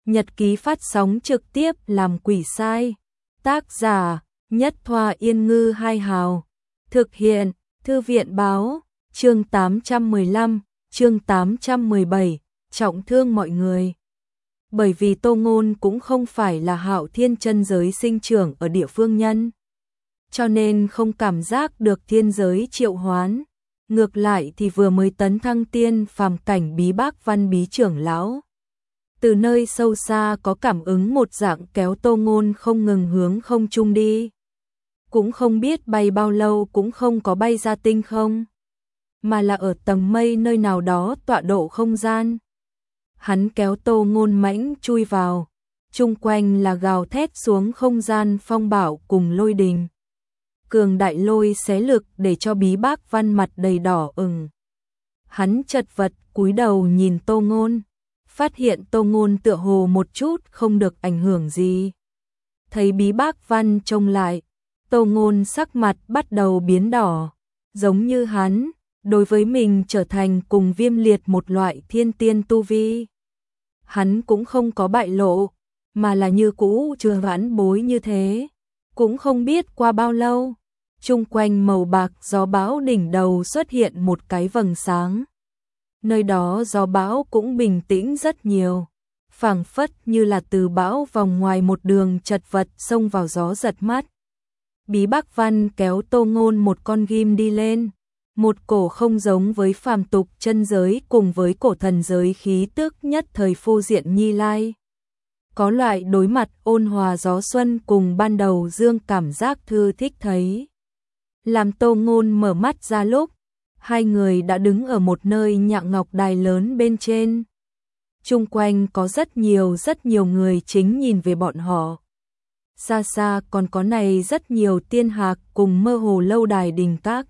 Nhật ký phát sóng trực tiếp làm quỷ sai. Tác giả Nhất Thoa Yên Ngư Hai Hào. Thực hiện Thư viện Báo. Chương 815, chương 817, trọng thương mọi người. Bởi vì Tô Ngôn cũng không phải là Hạo Thiên chân giới sinh trưởng ở địa phương nhân, cho nên không cảm giác được thiên giới triệu hoán. Ngược lại thì vừa mới tấn thăng tiên phàm cảnh Bí Bác Văn Bí trưởng lão, từ nơi sâu xa có cảm ứng một dạng kéo Tô Ngôn không ngừng hướng không trung đi. Cũng không biết bay bao lâu cũng không có bay ra tinh không, mà là ở tầng mây nơi nào đó tọa độ không gian. Hắn kéo Tô Ngôn mãnh chui vào, chung quanh là gào thét xuống không gian phong bạo cùng lôi đình. Cường đại lôi xé lực để cho Bí Bác Văn mặt đầy đỏ ửng. Hắn chật vật cúi đầu nhìn Tô Ngôn, phát hiện Tô Ngôn tựa hồ một chút không được ảnh hưởng gì. Thấy Bí Bác Văn trông lại, Tô Ngôn sắc mặt bắt đầu biến đỏ, giống như hắn, đối với mình trở thành cùng Viêm Liệt một loại thiên tiên tu vi. Hắn cũng không có bại lộ, mà là như cũ chưa vãn bối như thế. Cũng không biết qua bao lâu, chung quanh màu bạc gió bão đỉnh đầu xuất hiện một cái vầng sáng. Nơi đó gió bão cũng bình tĩnh rất nhiều, phảng phất như là từ bão vòng ngoài một đường chật vật xông vào gió giật mắt. Bí Bác Văn kéo Tô Ngôn một con ghim đi lên, một cổ không giống với phàm tục chân giới cùng với cổ thần giới khí tức nhất thời phô diện Nhi Lai. Có loại đối mặt ôn hòa gió xuân cùng ban đầu dương cảm giác thư thích thấy. Làm Tô Ngôn mở mắt ra lúc, hai người đã đứng ở một nơi nhạn ngọc đài lớn bên trên. Chung quanh có rất nhiều người chính nhìn về bọn họ. Xa xa còn có này rất nhiều tiên hạc cùng mơ hồ lâu đài đình các,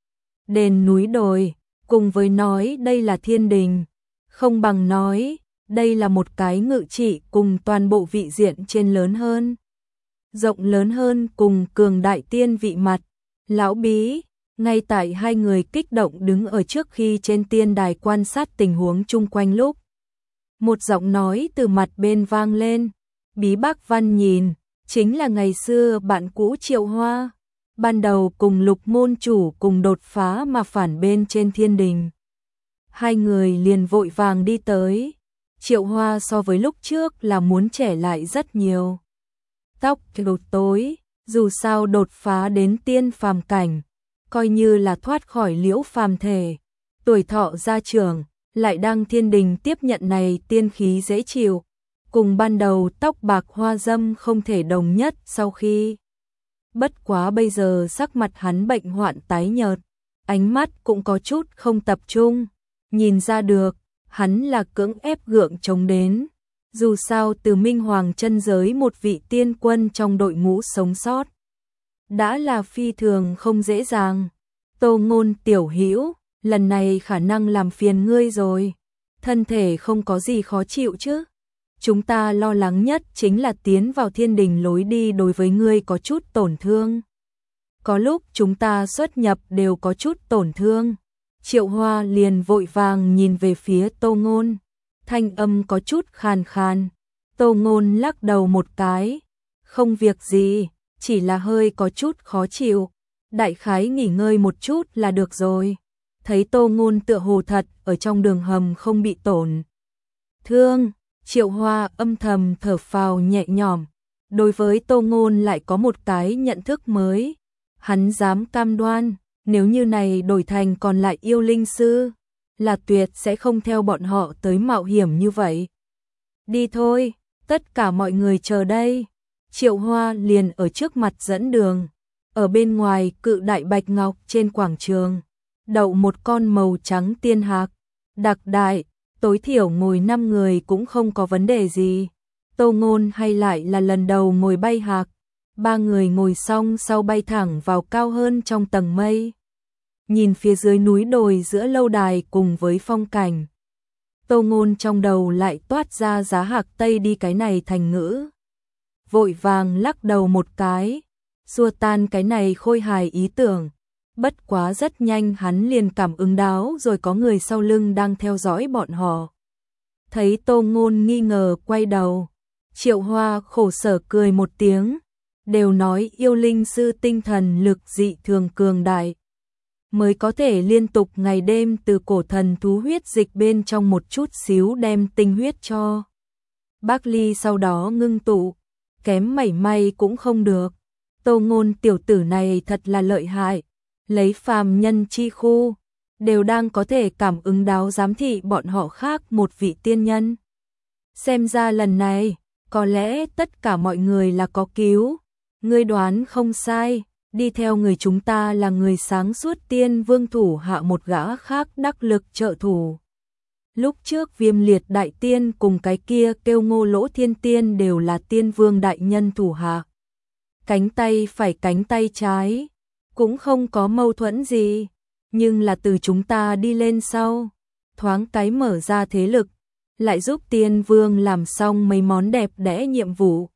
đền núi đồi, cùng với nói đây là thiên đình, không bằng nói đây là một cái ngự trị cùng toàn bộ vị diện trên lớn hơn, rộng lớn hơn cùng cường đại tiên vị mặt. Lão Bí, ngay tại hai người kích động đứng ở trước khi trên tiên đài quan sát tình huống chung quanh lúc, một giọng nói từ mặt bên vang lên. Bí Bác Văn nhìn, chính là ngày xưa bạn cũ Triệu Hoa, ban đầu cùng Lục môn chủ cùng đột phá mà phản bên trên thiên đình. Hai người liền vội vàng đi tới. Triệu Hoa so với lúc trước là muốn trẻ lại rất nhiều. Tóc đột tối, dù sao đột phá đến tiên phàm cảnh, coi như là thoát khỏi liễu phàm thể. Tuổi thọ gia trưởng, lại đang thiên đình tiếp nhận này tiên khí dễ chịu. Cùng ban đầu tóc bạc hoa dâm không thể đồng nhất sau khi. Bất quá bây giờ sắc mặt hắn bệnh hoạn tái nhợt, ánh mắt cũng có chút không tập trung. Nhìn ra được, hắn là cưỡng ép gượng chống đến. Dù sao từ Minh Hoàng chân giới một vị tiên quân trong đội ngũ sống sót, đã là phi thường không dễ dàng. Tô Ngôn tiểu hữu, lần này khả năng làm phiền ngươi rồi. Thân thể không có gì khó chịu chứ? Chúng ta lo lắng nhất chính là tiến vào thiên đình lối đi đối với ngươi có chút tổn thương. Có lúc chúng ta xuất nhập đều có chút tổn thương. Triệu Hoa liền vội vàng nhìn về phía Tô Ngôn, thanh âm có chút khàn khàn. Tô Ngôn lắc đầu một cái, không việc gì, chỉ là hơi có chút khó chịu, đại khái nghỉ ngơi một chút là được rồi. Thấy Tô Ngôn tựa hồ thật ở trong đường hầm không bị tổn thương, Triệu Hoa âm thầm thở phào nhẹ nhõm. Đối với Tô Ngôn lại có một cái nhận thức mới, hắn dám cam đoan, nếu như này đổi thành còn lại yêu linh sư, là tuyệt sẽ không theo bọn họ tới mạo hiểm như vậy. Đi thôi, tất cả mọi người chờ đây. Triệu Hoa liền ở trước mặt dẫn đường. Ở bên ngoài cự đại bạch ngọc trên quảng trường, đậu một con màu trắng tiên hạc, đặc đại, tối thiểu ngồi 5 người cũng không có vấn đề gì. Tô Ngôn hay lại là lần đầu ngồi bay hạc, 3 người ngồi xong sau bay thẳng vào cao hơn trong tầng mây. Nhìn phía dưới núi đồi giữa lâu đài cùng với phong cảnh, Tô Ngôn trong đầu lại toát ra giá hạc Tây đi cái này thành ngữ. Vội vàng lắc đầu một cái, xua tan cái này khôi hài ý tưởng. Bất quá rất nhanh hắn liền cảm ứng đáo rồi có người sau lưng đang theo dõi bọn họ. Thấy Tô Ngôn nghi ngờ quay đầu, Triệu Hoa khổ sở cười một tiếng, đều nói yêu linh sư tinh thần lực dị thường cường đại, mới có thể liên tục ngày đêm từ cổ thần thú huyết dịch bên trong một chút xíu đem tinh huyết cho Bác Ly sau đó ngưng tụ, kém mảy may cũng không được. Tô Ngôn tiểu tử này thật là lợi hại, lấy phàm nhân chi khu, đều đang có thể cảm ứng đáo giám thị bọn họ khác một vị tiên nhân. Xem ra lần này, có lẽ tất cả mọi người là có cứu, ngươi đoán không sai, đi theo người chúng ta là người sáng suốt tiên vương thủ hạ một gã khác đắc lực trợ thủ. Lúc trước Viêm Liệt đại tiên cùng cái kia kêu Ngô Lỗ Thiên tiên đều là tiên vương đại nhân thủ hạ. Cánh tay phải cánh tay trái, cũng không có mâu thuẫn gì, nhưng là từ chúng ta đi lên sau, thoáng cái mở ra thế lực, lại giúp tiên vương làm xong mấy món đẹp đẽ nhiệm vụ.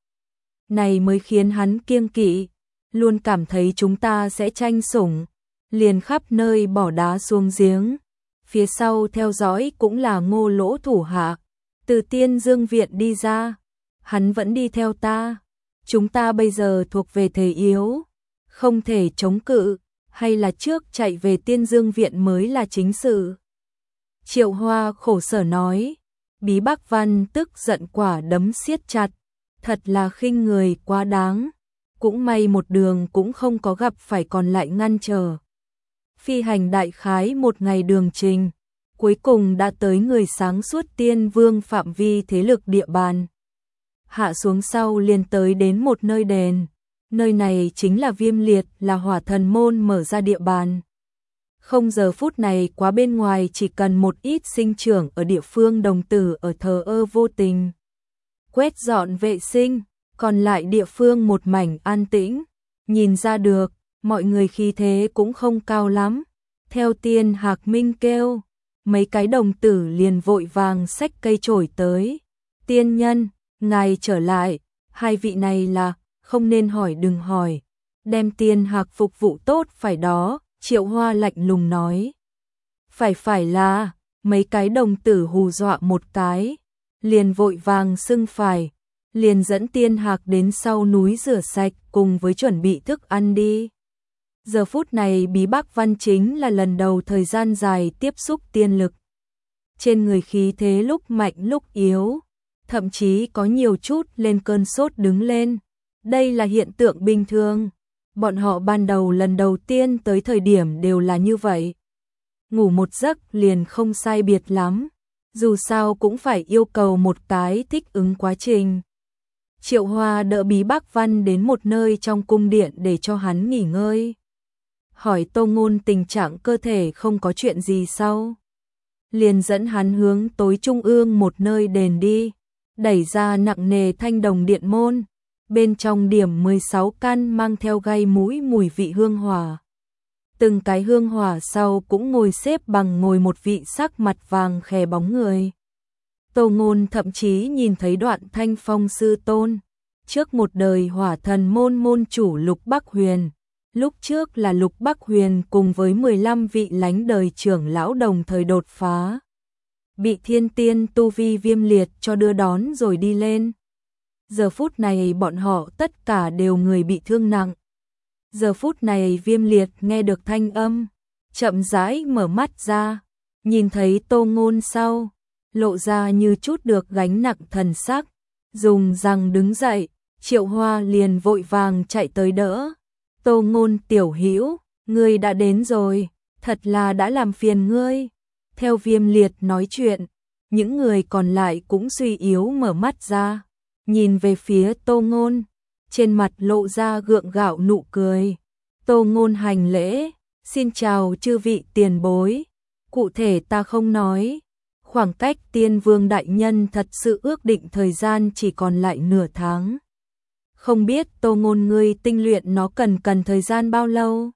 Này mới khiến hắn kiêng kỵ, luôn cảm thấy chúng ta sẽ tranh sủng, liền khắp nơi bỏ đá xuống giếng. Phía sau theo dõi cũng là Ngô Lỗ thủ hạ, từ Tiên Dương viện đi ra, hắn vẫn đi theo ta. Chúng ta bây giờ thuộc về thế yếu, không thể chống cự, hay là trước chạy về Tiên Dương viện mới là chính sự. Triệu Hoa khổ sở nói, Bí Bác Văn tức giận quả đấm siết chặt, thật là khinh người quá đáng, cũng may một đường cũng không có gặp phải còn lại ngăn trở. Phi hành đại khái một ngày đường trình, cuối cùng đã tới người sáng suốt tiên vương phạm vi thế lực địa bàn. Hạ xuống sau liền tới đến một nơi đền, nơi này chính là Viêm Liệt là hỏa thần môn mở ra địa bàn. Không giờ phút này quá bên ngoài chỉ cần một ít sinh trưởng ở địa phương đồng tử ở thờ ơ vô tình. Quét dọn vệ sinh, còn lại địa phương một mảnh an tĩnh, nhìn ra được, mọi người khí thế cũng không cao lắm. Theo Tiên Hạc Minh kêu, mấy cái đồng tử liền vội vàng xách cây chổi tới. Tiên nhân, ngài trở lại, hai vị này là, không nên hỏi đừng hỏi. Đem Tiên Hạc phục vụ tốt phải đó, Triệu Hoa lạnh lùng nói. Phải là, mấy cái đồng tử hù dọa một cái, liền vội vàng xưng phải, liền dẫn Tiên Hạc đến sau núi rửa sạch cùng với chuẩn bị thức ăn đi. Giờ phút này Bí Bác Văn chính là lần đầu thời gian dài tiếp xúc tiên lực. Trên người khí thế lúc mạnh lúc yếu, thậm chí có nhiều chút lên cơn sốt đứng lên. Đây là hiện tượng bình thường. Bọn họ ban đầu lần đầu tiên tới thời điểm đều là như vậy. Ngủ một giấc liền không sai biệt lắm. Dù sao cũng phải yêu cầu một cái thích ứng quá trình. Triệu Hoa đỡ Bí Bác Văn đến một nơi trong cung điện để cho hắn nghỉ ngơi. Hỏi Tô Ngôn tình trạng cơ thể không có chuyện gì sao? Liền dẫn hắn hướng tối trung ương một nơi đền đi, đẩy ra nặng nề thanh đồng điện môn, bên trong điểm 16 căn mang theo gai mũi mùi vị hương hỏa. Từng cái hương hỏa sau cũng ngồi xếp bằng ngồi một vị sắc mặt vàng khè bóng người. Tô Ngôn thậm chí nhìn thấy Đoạn Thanh Phong sư tôn, trước một đời hỏa thần môn môn chủ Lục Bắc Huyền. Lúc trước là Lục Bắc Huyền cùng với 15 vị lánh đời trưởng lão đồng thời đột phá. Bị thiên tiên tu vi Viêm Liệt cho đưa đón rồi đi lên. Giờ phút này bọn họ tất cả đều người bị thương nặng. Giờ phút này Viêm Liệt nghe được thanh âm, chậm rãi mở mắt ra, nhìn thấy Tô Ngôn sau, lộ ra như chút được gánh nặng thần sắc, dùng răng đứng dậy, Triệu Hoa liền vội vàng chạy tới đỡ. Tô Ngôn tiểu hữu, ngươi đã đến rồi, thật là đã làm phiền ngươi. Theo Viêm Liệt nói chuyện, những người còn lại cũng suy yếu mở mắt ra, nhìn về phía Tô Ngôn, trên mặt lộ ra gượng gạo nụ cười. Tô Ngôn hành lễ, xin chào chư vị tiền bối, cụ thể ta không nói, khoảng cách Tiên Vương đại nhân thật sự ước định thời gian chỉ còn lại nửa tháng. Không biết Tô Ngôn ngươi tinh luyện nó cần thời gian bao lâu?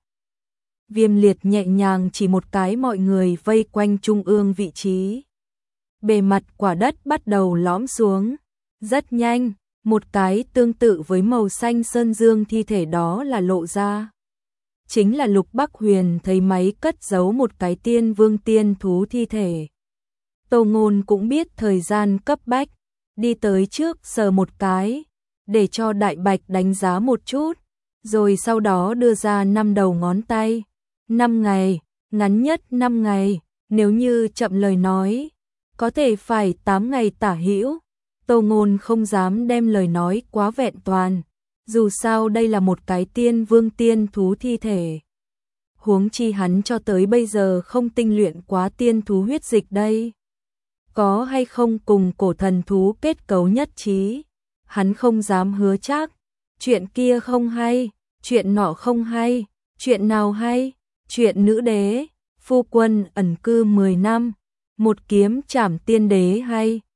Viêm Liệt nhẹ nhàng chỉ một cái mọi người vây quanh trung ương vị trí. Bề mặt quả đất bắt đầu lõm xuống. Rất nhanh, một cái tương tự với màu xanh sơn dương thi thể đó là lộ ra. Chính là Lục Bắc Huyền thấy máy cất giấu một cái tiên vương tiên thú thi thể. Tô Ngôn cũng biết thời gian cấp bách, đi tới trước sờ một cái, để cho Đại Bạch đánh giá một chút, rồi sau đó đưa ra 5 đầu ngón tay. 5 ngày, ngắn nhất 5 ngày, nếu như chậm lời nói, có thể phải 8 ngày tả hữu. Tô Ngôn không dám đem lời nói quá vẹn toàn, dù sao đây là một cái tiên vương tiên thú thi thể. Huống chi hắn cho tới bây giờ không tinh luyện quá tiên thú huyết dịch đây. Có hay không cùng cổ thần thú kết cấu nhất trí, hắn không dám hứa chắc. Chuyện kia không hay, chuyện nọ không hay, chuyện nào hay? Chuyện nữ đế, phu quân ẩn cư 10 năm, một kiếm trảm tiên đế hay?